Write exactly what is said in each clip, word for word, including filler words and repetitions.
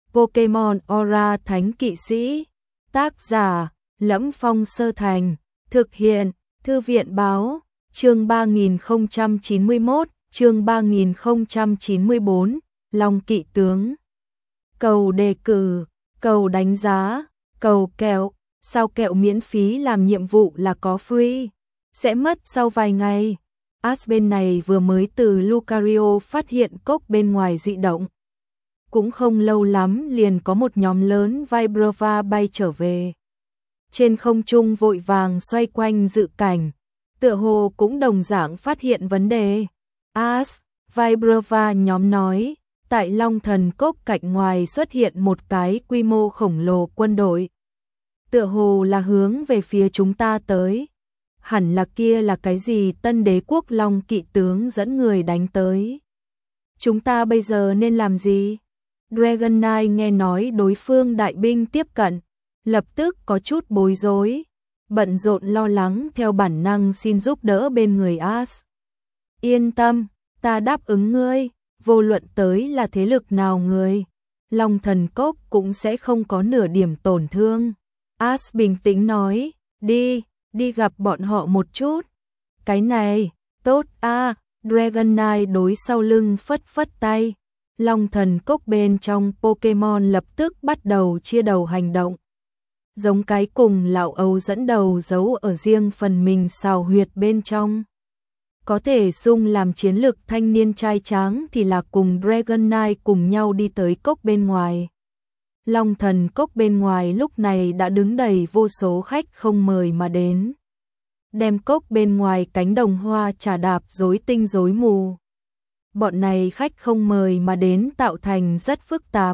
Pokemon Aura Thánh Kỵ Sĩ. Tác giả: Lẫm Phong Sơ Thành. Thực hiện: Thư viện báo. Chương ba nghìn không trăm chín mươi mốt, chương ba nghìn không trăm chín mươi bốn, Long Kỵ Tướng. Cầu đề cử, cầu đánh giá, cầu kẹo. Sao kẹo miễn phí làm nhiệm vụ là có free, sẽ mất sau vài ngày. Ash bên này vừa mới từ Lucario phát hiện cốc bên ngoài dị động. Cũng không lâu lắm liền có một nhóm lớn Vibrava bay trở về. Trên không trung vội vàng xoay quanh dự cảnh, tựa hồ cũng đồng dạng phát hiện vấn đề. Ash, Vibrava nhóm nói, tại Long Thần Cốc cạnh ngoài xuất hiện một cái quy mô khổng lồ quân đội. Tựa hồ là hướng về phía chúng ta tới. Hẳn là kia là cái gì Tân Đế Quốc Long Kỵ Tướng dẫn người đánh tới. Chúng ta bây giờ nên làm gì? Dragon Knight nghe nói đối phương đại binh tiếp cận, lập tức có chút bối rối, bận rộn lo lắng theo bản năng xin giúp đỡ bên người Ash. Yên tâm, ta đáp ứng ngươi, vô luận tới là thế lực nào người, Long Thần Cốc cũng sẽ không có nửa điểm tổn thương. Ash bình tĩnh nói, đi, đi gặp bọn họ một chút. Cái này, tốt a. À, Dragon Knight đối sau lưng phất phất tay. Long Thần Cốc bên trong Pokemon lập tức bắt đầu chia đầu hành động. Giống cái cùng lão Âu dẫn đầu giấu ở riêng phần mình xào huyệt bên trong. Có thể xung làm chiến lực thanh niên trai tráng thì là cùng Dragon Knight cùng nhau đi tới cốc bên ngoài. Long Thần Cốc bên ngoài lúc này đã đứng đầy vô số khách không mời mà đến. Đem cốc bên ngoài cánh đồng hoa trà đạp rối tinh rối mù. Bọn này khách không mời mà đến tạo thành rất phức tạp.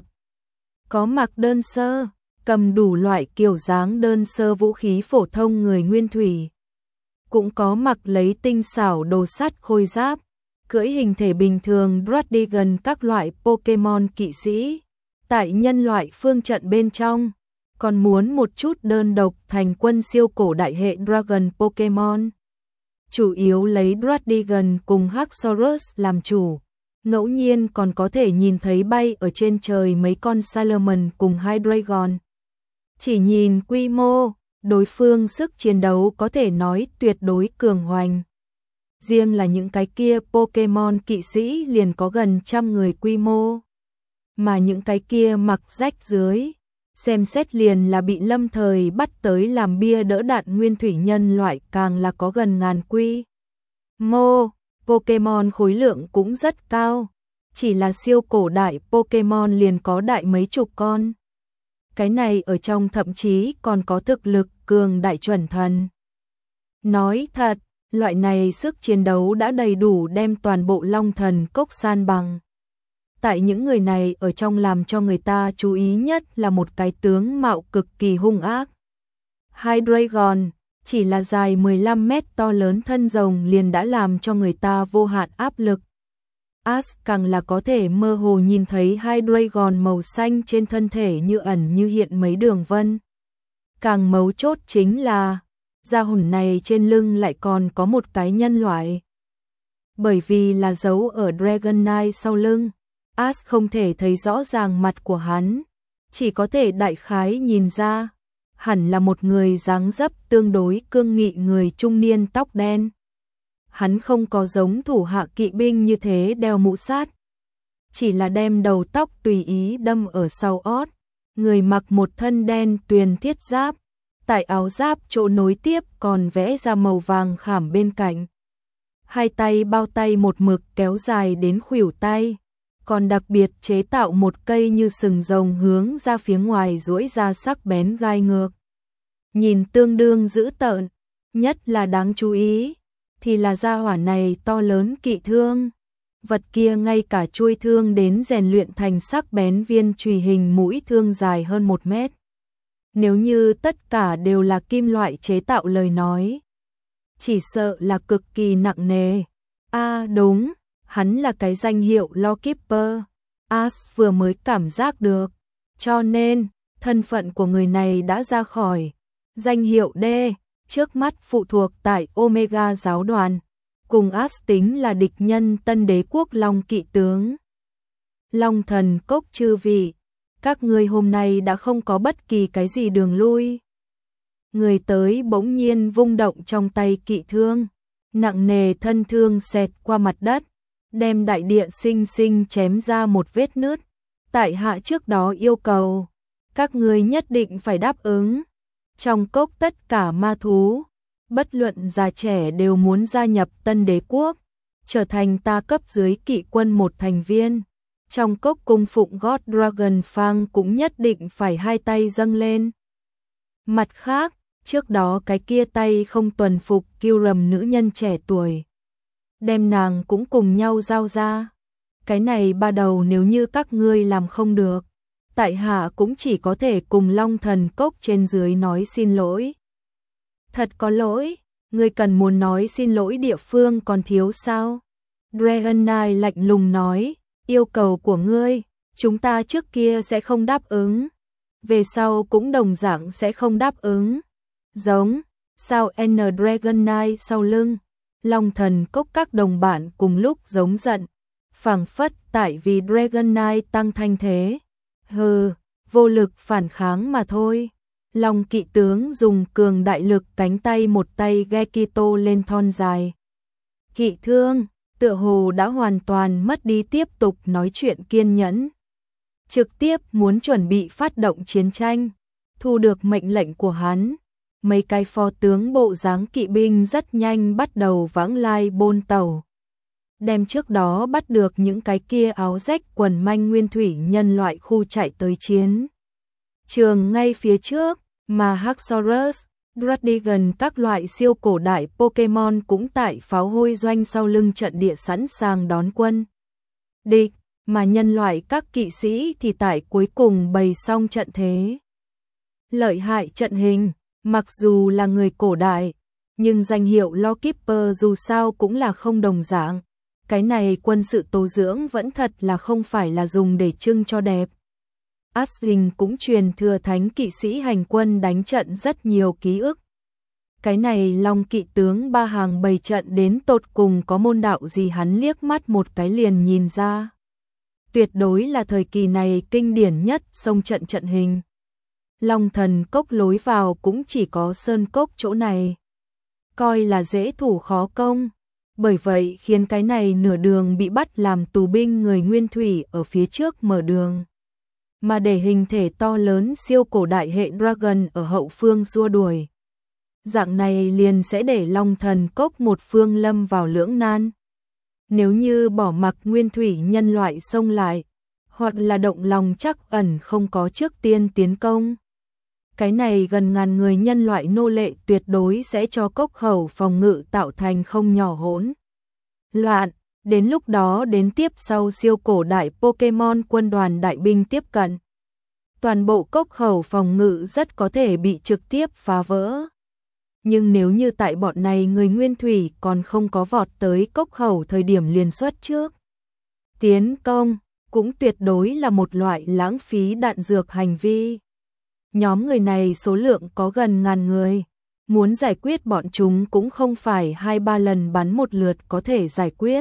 Có mặc đơn sơ, cầm đủ loại kiểu dáng đơn sơ vũ khí phổ thông người nguyên thủy. Cũng có mặc lấy tinh xảo đồ sắt khôi giáp, cưỡi hình thể bình thường Dragon các loại Pokemon kỵ sĩ. Tại nhân loại phương trận bên trong, còn muốn một chút đơn độc thành quân siêu cổ đại hệ Dragon Pokemon. Chủ yếu lấy Dragon cùng Haxorus làm chủ, ngẫu nhiên còn có thể nhìn thấy bay ở trên trời mấy con Salamence cùng Hydreigon. Chỉ nhìn quy mô, đối phương sức chiến đấu có thể nói tuyệt đối cường hoành. Riêng là những cái kia Pokemon kỵ sĩ liền có gần trăm người quy mô. Mà những cái kia mặc rách dưới, xem xét liền là bị lâm thời bắt tới làm bia đỡ đạn nguyên thủy nhân loại càng là có gần ngàn quy. Mô, Pokemon khối lượng cũng rất cao, chỉ là siêu cổ đại Pokemon liền có đại mấy chục con. Cái này ở trong thậm chí còn có thực lực cường đại chuẩn thần. Nói thật, loại này sức chiến đấu đã đầy đủ đem toàn bộ Long Thần Cốc san bằng. Tại những người này ở trong làm cho người ta chú ý nhất là một cái tướng mạo cực kỳ hung ác. Hydreigon, chỉ là dài mười lăm mét to lớn thân rồng liền đã làm cho người ta vô hạn áp lực. Ash càng là có thể mơ hồ nhìn thấy Hydreigon màu xanh trên thân thể như ẩn như hiện mấy đường vân. Càng mấu chốt chính là, da hồn này trên lưng lại còn có một cái nhân loại. Bởi vì là giấu ở Dragon Knight sau lưng, Ash không thể thấy rõ ràng mặt của hắn, chỉ có thể đại khái nhìn ra, hẳn là một người dáng dấp tương đối cương nghị người trung niên tóc đen. Hắn không có giống thủ hạ kỵ binh như thế đeo mũ sát, chỉ là đem đầu tóc tùy ý đâm ở sau ót, người mặc một thân đen tuyền thiết giáp, tại áo giáp chỗ nối tiếp còn vẽ ra màu vàng khảm bên cạnh. Hai tay bao tay một mực kéo dài đến khuỷu tay, còn đặc biệt chế tạo một cây như sừng rồng hướng ra phía ngoài duỗi ra sắc bén gai ngược. Nhìn tương đương dữ tợn, nhất là đáng chú ý, thì là gia hỏa này to lớn kỵ thương. Vật kia ngay cả chuôi thương đến rèn luyện thành sắc bén viên chùy hình mũi thương dài hơn một mét. Nếu như tất cả đều là kim loại chế tạo lời nói, chỉ sợ là cực kỳ nặng nề. A à, đúng. Hắn là cái danh hiệu Lawkeeper, Ash vừa mới cảm giác được, cho nên, thân phận của người này đã ra khỏi. Danh hiệu D, trước mắt phụ thuộc tại Omega giáo đoàn, cùng Ash tính là địch nhân Tân Đế Quốc Long Kỵ Tướng. Long Thần Cốc chư vị, các ngươi hôm nay đã không có bất kỳ cái gì đường lui. Người tới bỗng nhiên vung động trong tay kỵ thương, nặng nề thân thương xẹt qua mặt đất, đem đại địa sinh sinh chém ra một vết nứt. Tại hạ trước đó yêu cầu, các ngươi nhất định phải đáp ứng. Trong cốc tất cả ma thú, bất luận già trẻ đều muốn gia nhập Tân Đế quốc, trở thành ta cấp dưới kỵ quân một thành viên. Trong cốc cung phụng God Dragon Fang cũng nhất định phải hai tay dâng lên. Mặt khác, trước đó cái kia tay không tuần phục kiêu rầm nữ nhân trẻ tuổi, đem nàng cũng cùng nhau giao ra. Cái này ba đầu nếu như các ngươi làm không được, tại hạ cũng chỉ có thể cùng Long Thần Cốc trên dưới nói xin lỗi. Thật có lỗi, ngươi cần muốn nói xin lỗi địa phương còn thiếu sao? Dragon Knight lạnh lùng nói, yêu cầu của ngươi, chúng ta trước kia sẽ không đáp ứng, về sau cũng đồng dạng sẽ không đáp ứng. Giống, sao N Dragon Knight sau lưng, Long Thần Cốc các đồng bạn cùng lúc giống giận, phảng phất tại vì Dragon Knight tăng thanh thế. Hừ, vô lực phản kháng mà thôi. Long kỵ tướng dùng cường đại lực cánh tay một tay Gekito lên thon dài. Kỵ thương, tựa hồ đã hoàn toàn mất đi tiếp tục nói chuyện kiên nhẫn. Trực tiếp muốn chuẩn bị phát động chiến tranh, thu được mệnh lệnh của hắn. Mấy cái phó tướng bộ dáng kỵ binh rất nhanh bắt đầu vãng lai bôn tàu. Đem trước đó bắt được những cái kia áo rách quần manh nguyên thủy nhân loại khu chạy tới chiến trường ngay phía trước, mà Haxorus, Druddigan các loại siêu cổ đại Pokemon cũng tại pháo hôi doanh sau lưng trận địa sẵn sàng đón quân địch, mà nhân loại các kỵ sĩ thì tại cuối cùng bày xong trận thế. Lợi hại trận hình, mặc dù là người cổ đại, nhưng danh hiệu Lawkeeper dù sao cũng là không đồng dạng. Cái này quân sự tố dưỡng vẫn thật là không phải là dùng để trưng cho đẹp. Asling cũng truyền thừa thánh kỵ sĩ hành quân đánh trận rất nhiều ký ức. Cái này Long kỵ tướng ba hàng bày trận đến tột cùng có môn đạo gì hắn liếc mắt một cái liền nhìn ra. Tuyệt đối là thời kỳ này kinh điển nhất sông trận trận hình. Long Thần Cốc lối vào cũng chỉ có sơn cốc chỗ này. Coi là dễ thủ khó công. Bởi vậy khiến cái này nửa đường bị bắt làm tù binh người nguyên thủy ở phía trước mở đường. Mà để hình thể to lớn siêu cổ đại hệ Dragon ở hậu phương xua đuổi. Dạng này liền sẽ để Long Thần Cốc một phương lâm vào lưỡng nan. Nếu như bỏ mặc nguyên thủy nhân loại xông lại, hoặc là động lòng chắc ẩn không có trước tiên tiến công. Cái này gần ngàn người nhân loại nô lệ tuyệt đối sẽ cho cốc khẩu phòng ngự tạo thành không nhỏ hỗn loạn. Đến lúc đó đến tiếp sau siêu cổ đại Pokemon quân đoàn đại binh tiếp cận. Toàn bộ cốc khẩu phòng ngự rất có thể bị trực tiếp phá vỡ. Nhưng nếu như tại bọn này người nguyên thủy còn không có vọt tới cốc khẩu thời điểm liền xuất trước tiến công, cũng tuyệt đối là một loại lãng phí đạn dược hành vi. Nhóm người này số lượng có gần ngàn người, muốn giải quyết bọn chúng cũng không phải hai ba lần bắn một lượt có thể giải quyết.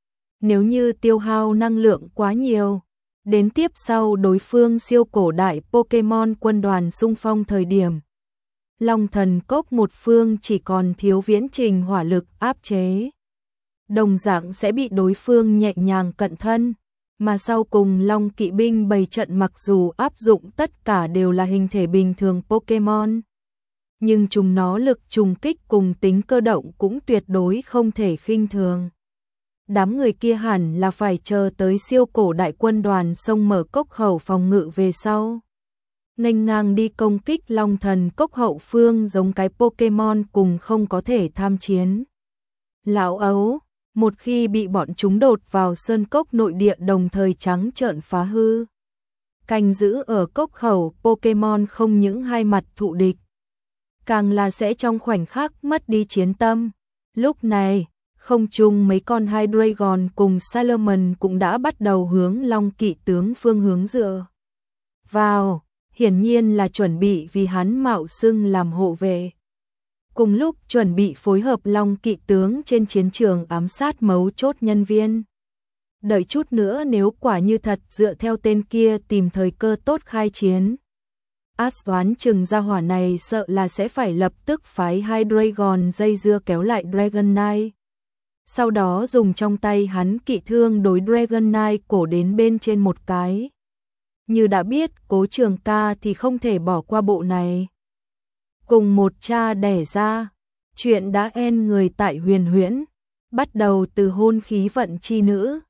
Nếu như tiêu hao năng lượng quá nhiều, đến tiếp sau đối phương siêu cổ đại Pokemon quân đoàn xung phong thời điểm, Long Thần Cốc một phương chỉ còn thiếu viễn trình hỏa lực áp chế. Đồng dạng sẽ bị đối phương nhẹ nhàng cận thân. Mà sau cùng Long kỵ binh bày trận mặc dù áp dụng tất cả đều là hình thể bình thường Pokemon, nhưng chúng nó lực trùng kích cùng tính cơ động cũng tuyệt đối không thể khinh thường. Đám người kia hẳn là phải chờ tới siêu cổ đại quân đoàn xông mở cốc khẩu phòng ngự về sau, nghênh ngang đi công kích Long Thần Cốc hậu phương giống cái Pokemon cùng không có thể tham chiến. Lão ấu, một khi bị bọn chúng đột vào sơn cốc nội địa đồng thời trắng trợn phá hư, canh giữ ở cốc khẩu Pokemon không những hai mặt thụ địch, càng là sẽ trong khoảnh khắc mất đi chiến tâm. Lúc này, không trung mấy con Hydreigon cùng Salamence cũng đã bắt đầu hướng Long kỵ tướng phương hướng dựa vào, hiển nhiên là chuẩn bị vì hắn mạo xưng làm hộ vệ. Cùng lúc chuẩn bị phối hợp Long kỵ tướng trên chiến trường ám sát mấu chốt nhân viên. Đợi chút nữa nếu quả như thật dựa theo tên kia tìm thời cơ tốt khai chiến. Ash đoán chừng gia hỏa này sợ là sẽ phải lập tức phái hai Dragon dây dưa kéo lại Dragon Knight. Sau đó dùng trong tay hắn kỵ thương đối Dragon Knight cổ đến bên trên một cái. Như đã biết Cố Trường Ca thì không thể bỏ qua bộ này. Cùng một cha đẻ ra, chuyện đã en người tại Huyền Huyễn, bắt đầu từ hôn khí vận chi nữ.